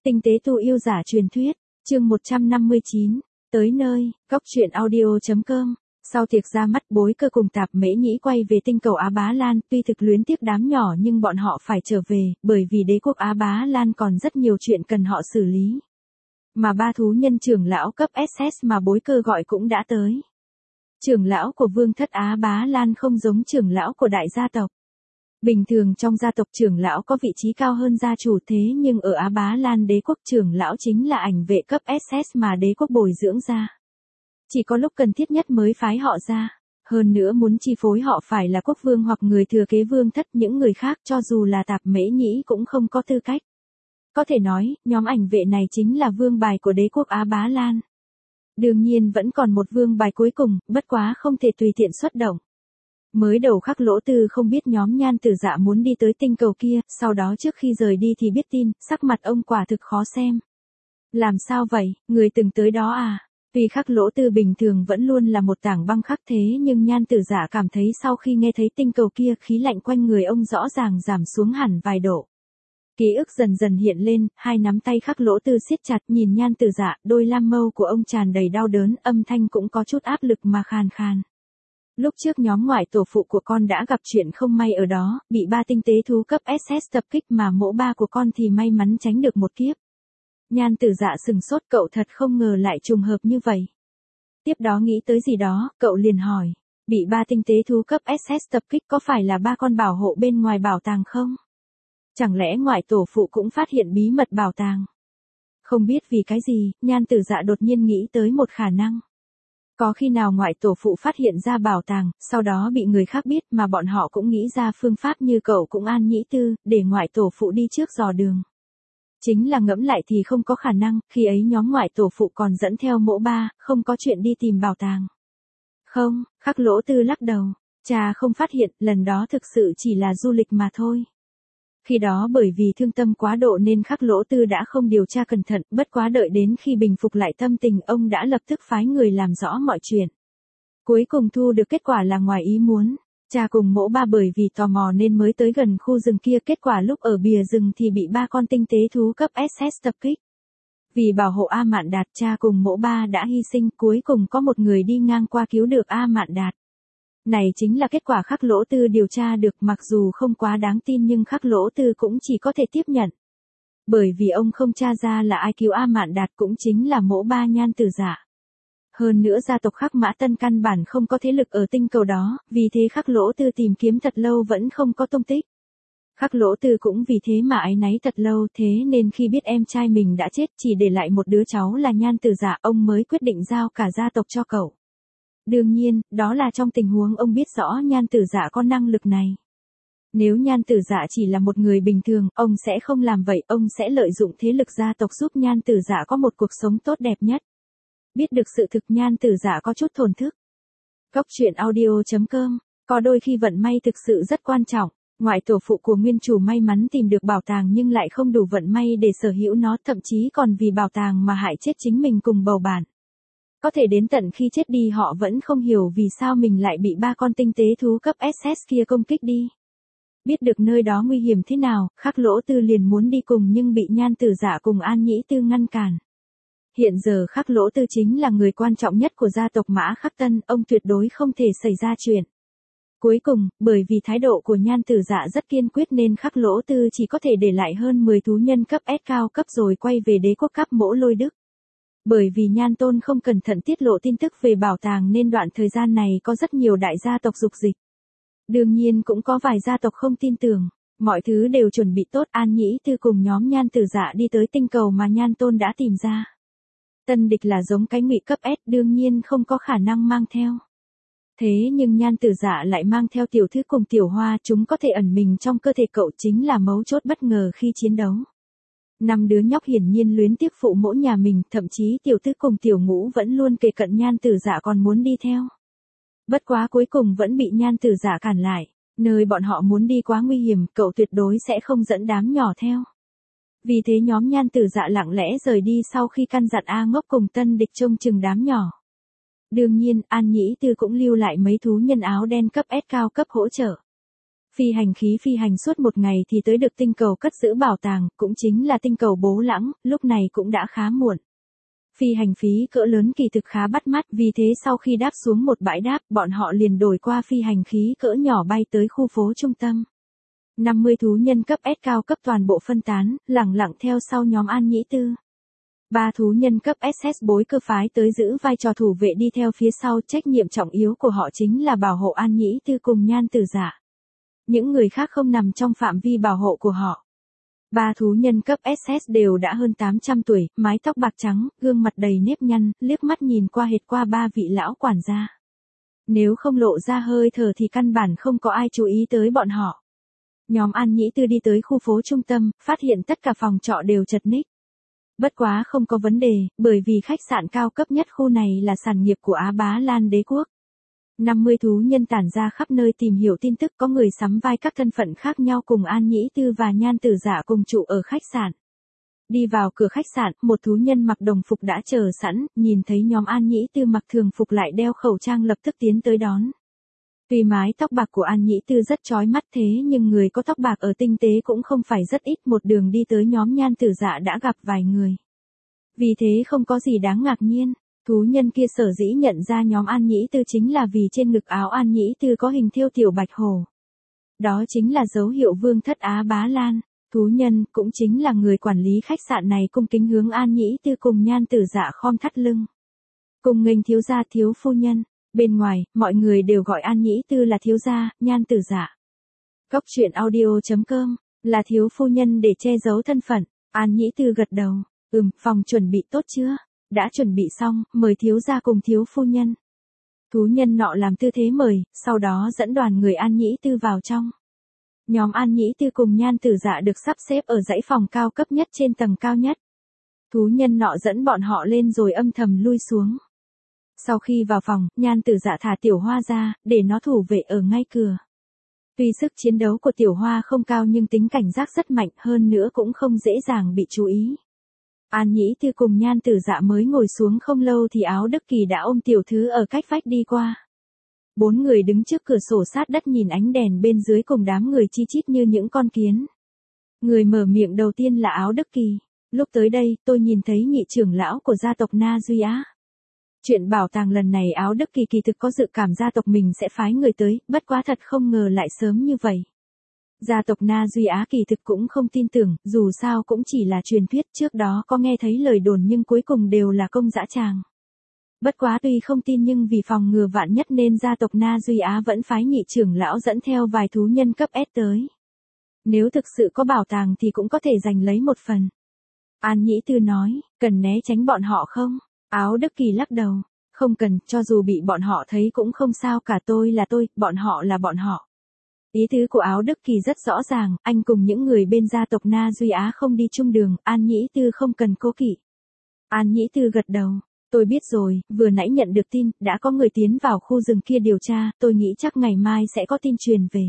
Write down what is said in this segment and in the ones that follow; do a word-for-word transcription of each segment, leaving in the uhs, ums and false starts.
Tinh tế tu yêu giả truyền thuyết, chương một trăm năm mươi chín, tới nơi, góc truyện audio chấm com. Sau tiệc ra mắt Bối Cơ cùng Tạp Mễ Nhĩ quay về tinh cầu Á Bá Lan, tuy thực luyến tiếc đám nhỏ nhưng bọn họ phải trở về, bởi vì đế quốc Á Bá Lan còn rất nhiều chuyện cần họ xử lý. Mà ba thú nhân trưởng lão cấp ét ét mà Bối Cơ gọi cũng đã tới. Trưởng lão của vương thất Á Bá Lan không giống trưởng lão của đại gia tộc. Bình thường trong gia tộc trưởng lão có vị trí cao hơn gia chủ, thế nhưng ở Á Bá Lan đế quốc trưởng lão chính là ảnh vệ cấp ét ét mà đế quốc bồi dưỡng ra. Chỉ có lúc cần thiết nhất mới phái họ ra. Hơn nữa muốn chi phối họ phải là quốc vương hoặc người thừa kế vương thất, những người khác cho dù là Tạp Mễ Nhĩ cũng không có tư cách. Có thể nói, nhóm ảnh vệ này chính là vương bài của đế quốc Á Bá Lan. Đương nhiên vẫn còn một vương bài cuối cùng, bất quá không thể tùy tiện xuất động. Mới đầu Khắc Lỗ Tư không biết nhóm Nhan Tử Dạ muốn đi tới tinh cầu kia, sau đó trước khi rời đi thì biết tin, sắc mặt ông quả thực khó xem. Làm sao vậy, người từng tới đó à? Vì Khắc Lỗ Tư bình thường vẫn luôn là một tảng băng khắc thế nhưng Nhan Tử Dạ cảm thấy sau khi nghe thấy tinh cầu kia khí lạnh quanh người ông rõ ràng giảm xuống hẳn vài độ. Ký ức dần dần hiện lên, hai nắm tay Khắc Lỗ Tư siết chặt nhìn Nhan Tử Dạ, đôi lam mâu của ông tràn đầy đau đớn, âm thanh cũng có chút áp lực mà khàn khàn. Lúc trước nhóm ngoại tổ phụ của con đã gặp chuyện không may ở đó, bị ba tinh tế thú cấp ét ét tập kích mà mỗ ba của con thì may mắn tránh được một kiếp. Nhan Tử Dạ sừng sốt, cậu thật không ngờ lại trùng hợp như vậy. Tiếp đó nghĩ tới gì đó, cậu liền hỏi, bị ba tinh tế thú cấp ét ét tập kích có phải là ba con bảo hộ bên ngoài bảo tàng không? Chẳng lẽ ngoại tổ phụ cũng phát hiện bí mật bảo tàng? Không biết vì cái gì, Nhan Tử Dạ đột nhiên nghĩ tới một khả năng. Có khi nào ngoại tổ phụ phát hiện ra bảo tàng, sau đó bị người khác biết mà bọn họ cũng nghĩ ra phương pháp như cậu cũng an nhĩ tư, để ngoại tổ phụ đi trước dò đường. Chính là ngẫm lại thì không có khả năng, khi ấy nhóm ngoại tổ phụ còn dẫn theo mỗ ba, không có chuyện đi tìm bảo tàng. Không, Khắc Lỗ Tư lắc đầu, cha không phát hiện, lần đó thực sự chỉ là du lịch mà thôi. Khi đó bởi vì thương tâm quá độ nên Khắc Lỗ Tư đã không điều tra cẩn thận, bất quá đợi đến khi bình phục lại tâm tình ông đã lập tức phái người làm rõ mọi chuyện. Cuối cùng thu được kết quả là ngoài ý muốn, cha cùng mỗ ba bởi vì tò mò nên mới tới gần khu rừng kia, kết quả lúc ở bìa rừng thì bị ba con tinh tế thú cấp ét ét tập kích. Vì bảo hộ A Mạn Đạt, cha cùng mỗ ba đã hy sinh, cuối cùng có một người đi ngang qua cứu được A Mạn Đạt. Này chính là kết quả Khắc Lỗ Tư điều tra được, mặc dù không quá đáng tin nhưng Khắc Lỗ Tư cũng chỉ có thể tiếp nhận. Bởi vì ông không tra ra là ai cứu A Mạn Đạt, cũng chính là mỗ ba Nhan Tử Dạ. Hơn nữa gia tộc Khắc Mã Tân căn bản không có thế lực ở tinh cầu đó, vì thế Khắc Lỗ Tư tìm kiếm thật lâu vẫn không có tung tích. Khắc Lỗ Tư cũng vì thế mà áy náy thật lâu, thế nên khi biết em trai mình đã chết chỉ để lại một đứa cháu là Nhan Tử Dạ, ông mới quyết định giao cả gia tộc cho cậu. Đương nhiên, đó là trong tình huống ông biết rõ Nhan Tử Dạ có năng lực này. Nếu Nhan Tử Dạ chỉ là một người bình thường, ông sẽ không làm vậy, ông sẽ lợi dụng thế lực gia tộc giúp Nhan Tử Dạ có một cuộc sống tốt đẹp nhất. Biết được sự thực, Nhan Tử Dạ có chút thổn thức. Góc truyện audio chấm com, có đôi khi vận may thực sự rất quan trọng. Ngoại tổ phụ của nguyên chủ may mắn tìm được bảo tàng nhưng lại không đủ vận may để sở hữu nó, thậm chí còn vì bảo tàng mà hại chết chính mình cùng bầu bạn. Có thể đến tận khi chết đi họ vẫn không hiểu vì sao mình lại bị ba con tinh tế thú cấp ét ét kia công kích đi. Biết được nơi đó nguy hiểm thế nào, Khắc Lỗ Tư liền muốn đi cùng nhưng bị Nhan Tử Dạ cùng An Nhĩ Tư ngăn cản. Hiện giờ Khắc Lỗ Tư chính là người quan trọng nhất của gia tộc Mã Khắc Tân, ông tuyệt đối không thể xảy ra chuyện. Cuối cùng, bởi vì thái độ của Nhan Tử Dạ rất kiên quyết nên Khắc Lỗ Tư chỉ có thể để lại hơn mười thú nhân cấp S cao cấp rồi quay về đế quốc cấp Mỗ Lôi Đức. Bởi vì Nhan Tôn không cẩn thận tiết lộ tin tức về bảo tàng nên đoạn thời gian này có rất nhiều đại gia tộc dục dịch. Đương nhiên cũng có vài gia tộc không tin tưởng. Mọi thứ đều chuẩn bị tốt, An Nhĩ Tư cùng nhóm Nhan Tử Dạ đi tới tinh cầu mà Nhan Tôn đã tìm ra. Tân địch là giống cái ngụy cấp S, đương nhiên không có khả năng mang theo. Thế nhưng Nhan Tử Dạ lại mang theo tiểu thư cùng tiểu hoa, chúng có thể ẩn mình trong cơ thể cậu, chính là mấu chốt bất ngờ khi chiến đấu. Năm đứa nhóc hiển nhiên luyến tiếc phụ mẫu nhà mình, thậm chí tiểu thư cùng tiểu ngũ vẫn luôn kề cận Nhan Tử Dạ còn muốn đi theo. Bất quá cuối cùng vẫn bị Nhan Tử Dạ cản lại, nơi bọn họ muốn đi quá nguy hiểm, cậu tuyệt đối sẽ không dẫn đám nhỏ theo. Vì thế nhóm Nhan Tử Dạ lặng lẽ rời đi sau khi căn dặn A Ngốc cùng Tân địch trông chừng đám nhỏ. Đương nhiên, An Nhĩ Tư cũng lưu lại mấy thú nhân áo đen cấp S cao cấp hỗ trợ. Phi hành khí phi hành suốt một ngày thì tới được tinh cầu cất giữ bảo tàng, cũng chính là tinh cầu Bố Lãng, lúc này cũng đã khá muộn. Phi hành phí cỡ lớn kỳ thực khá bắt mắt, vì thế sau khi đáp xuống một bãi đáp, bọn họ liền đổi qua phi hành khí cỡ nhỏ bay tới khu phố trung tâm. năm mươi thú nhân cấp S cao cấp toàn bộ phân tán, lẳng lặng theo sau nhóm An Nhĩ Tư. Ba thú nhân cấp ét ét bối cơ phái tới giữ vai trò thủ vệ đi theo phía sau, trách nhiệm trọng yếu của họ chính là bảo hộ An Nhĩ Tư cùng Nhan Tử Dạ. Những người khác không nằm trong phạm vi bảo hộ của họ. Ba thú nhân cấp ét ét đều đã hơn tám trăm tuổi, mái tóc bạc trắng, gương mặt đầy nếp nhăn, liếc mắt nhìn qua hệt qua ba vị lão quản gia. Nếu không lộ ra hơi thở thì căn bản không có ai chú ý tới bọn họ. Nhóm An Nhĩ Tư đi tới khu phố trung tâm, phát hiện tất cả phòng trọ đều chật ních. Bất quá không có vấn đề, bởi vì khách sạn cao cấp nhất khu này là sản nghiệp của Á Bá Lan đế quốc. năm mươi thú nhân tản ra khắp nơi tìm hiểu tin tức, có người sắm vai các thân phận khác nhau cùng An Nhĩ Tư và Nhan Tử Dạ cùng trụ ở khách sạn. Đi vào cửa khách sạn, một thú nhân mặc đồng phục đã chờ sẵn, nhìn thấy nhóm An Nhĩ Tư mặc thường phục lại đeo khẩu trang lập tức tiến tới đón. Tuy mái tóc bạc của An Nhĩ Tư rất chói mắt thế nhưng người có tóc bạc ở tinh tế cũng không phải rất ít, một đường đi tới nhóm Nhan Tử Dạ đã gặp vài người. Vì thế không có gì đáng ngạc nhiên, thú nhân kia sở dĩ nhận ra nhóm An Nhĩ Tư chính là vì trên ngực áo An Nhĩ Tư có hình thêu tiểu bạch hổ. Đó chính là dấu hiệu vương thất Á Bá Lan. Thú nhân cũng chính là người quản lý khách sạn này cung kính hướng An Nhĩ Tư cùng Nhan Tử Dạ khom thắt lưng. Cùng nghênh thiếu gia thiếu phu nhân. Bên ngoài, mọi người đều gọi An Nhĩ Tư là thiếu gia, Nhan Tử Dạ. Cốc truyện audio chấm com, là thiếu phu nhân để che giấu thân phận. An Nhĩ Tư gật đầu, ừm, phòng chuẩn bị tốt chưa? Đã chuẩn bị xong, mời thiếu gia cùng thiếu phu nhân. Thú nhân nọ làm tư thế mời, sau đó dẫn đoàn người An Nhĩ Tư vào trong. Nhóm An Nhĩ Tư cùng Nhan Tử Dạ được sắp xếp ở dãy phòng cao cấp nhất trên tầng cao nhất. Thú nhân nọ dẫn bọn họ lên rồi âm thầm lui xuống. Sau khi vào phòng, Nhan Tử Dạ thả Tiểu Hoa ra, để nó thủ vệ ở ngay cửa. Tuy sức chiến đấu của Tiểu Hoa không cao nhưng tính cảnh giác rất mạnh, hơn nữa cũng không dễ dàng bị chú ý. An Nhĩ Tư cùng Nhan Tử Dạ mới ngồi xuống không lâu thì Áo Đức Kỳ đã ôm tiểu thư ở cách vách đi qua. Bốn người đứng trước cửa sổ sát đất nhìn ánh đèn bên dưới cùng đám người chi chít như những con kiến. Người mở miệng đầu tiên là Áo Đức Kỳ. Lúc tới đây, tôi nhìn thấy nhị trưởng lão của gia tộc Na Duy Á. Chuyện bảo tàng lần này Áo Đức Kỳ kỳ thực có dự cảm gia tộc mình sẽ phái người tới, bất quá thật không ngờ lại sớm như vậy. Gia tộc Na Duy Á kỳ thực cũng không tin tưởng, dù sao cũng chỉ là truyền thuyết, trước đó có nghe thấy lời đồn nhưng cuối cùng đều là công dã tràng. Bất quá tuy không tin nhưng vì phòng ngừa vạn nhất nên gia tộc Na Duy Á vẫn phái nhị trưởng lão dẫn theo vài thú nhân cấp S tới. Nếu thực sự có bảo tàng thì cũng có thể giành lấy một phần. An Nhĩ Tư nói, cần né tránh bọn họ không? Áo Đức Kỳ lắc đầu, không cần, cho dù bị bọn họ thấy cũng không sao cả, tôi là tôi, bọn họ là bọn họ. Ý tứ của Áo Đức Kỳ rất rõ ràng, anh cùng những người bên gia tộc Na Duy Á không đi chung đường, An Nhĩ Tư không cần cố kỵ. An Nhĩ Tư gật đầu, tôi biết rồi, vừa nãy nhận được tin, đã có người tiến vào khu rừng kia điều tra, tôi nghĩ chắc ngày mai sẽ có tin truyền về.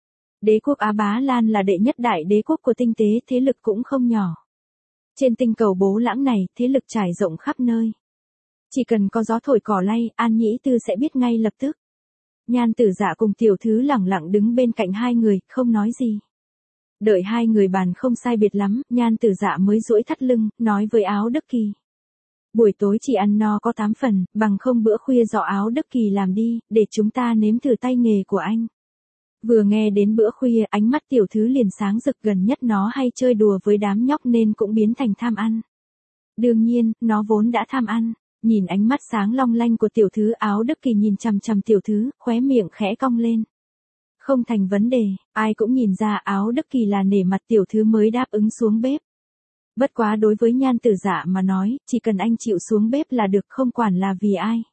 Đế quốc Á Bá Lan là đệ nhất đại đế quốc của tinh tế, thế lực cũng không nhỏ. Trên tinh cầu Bố Lãng này, thế lực trải rộng khắp nơi. Chỉ cần có gió thổi cỏ lay, An Nhĩ Tư sẽ biết ngay lập tức. Nhan Tử Dạ cùng tiểu thư lẳng lặng đứng bên cạnh hai người, không nói gì. Đợi hai người bàn không sai biệt lắm, Nhan Tử Dạ mới duỗi thắt lưng, nói với Áo Đức Kỳ. Buổi tối chỉ ăn no có tám phần, bằng không bữa khuya do Áo Đức Kỳ làm đi, để chúng ta nếm thử tay nghề của anh. Vừa nghe đến bữa khuya, ánh mắt tiểu thư liền sáng rực, gần nhất nó hay chơi đùa với đám nhóc nên cũng biến thành tham ăn. Đương nhiên, nó vốn đã tham ăn. Nhìn ánh mắt sáng long lanh của tiểu thư, Áo Đức Kỳ nhìn chằm chằm tiểu thư, khóe miệng khẽ cong lên. Không thành vấn đề, ai cũng nhìn ra Áo Đức Kỳ là nể mặt tiểu thư mới đáp ứng xuống bếp. Bất quá đối với Nhan Tử Dạ mà nói, chỉ cần anh chịu xuống bếp là được, không quản là vì ai.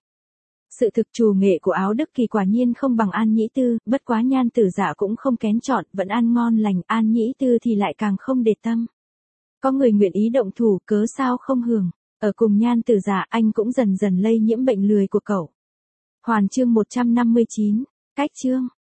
Sự thực trù nghệ của Áo Đức Kỳ quả nhiên không bằng An Nhĩ Tư, bất quá Nhan Tử Dạ cũng không kén chọn, vẫn ăn ngon lành, An Nhĩ Tư thì lại càng không để tâm. Có người nguyện ý động thủ, cớ sao không hưởng. Ở cùng Nhan Tử Dạ, anh cũng dần dần lây nhiễm bệnh lười của cậu. Hoàn chương một trăm năm mươi chín, cách chương.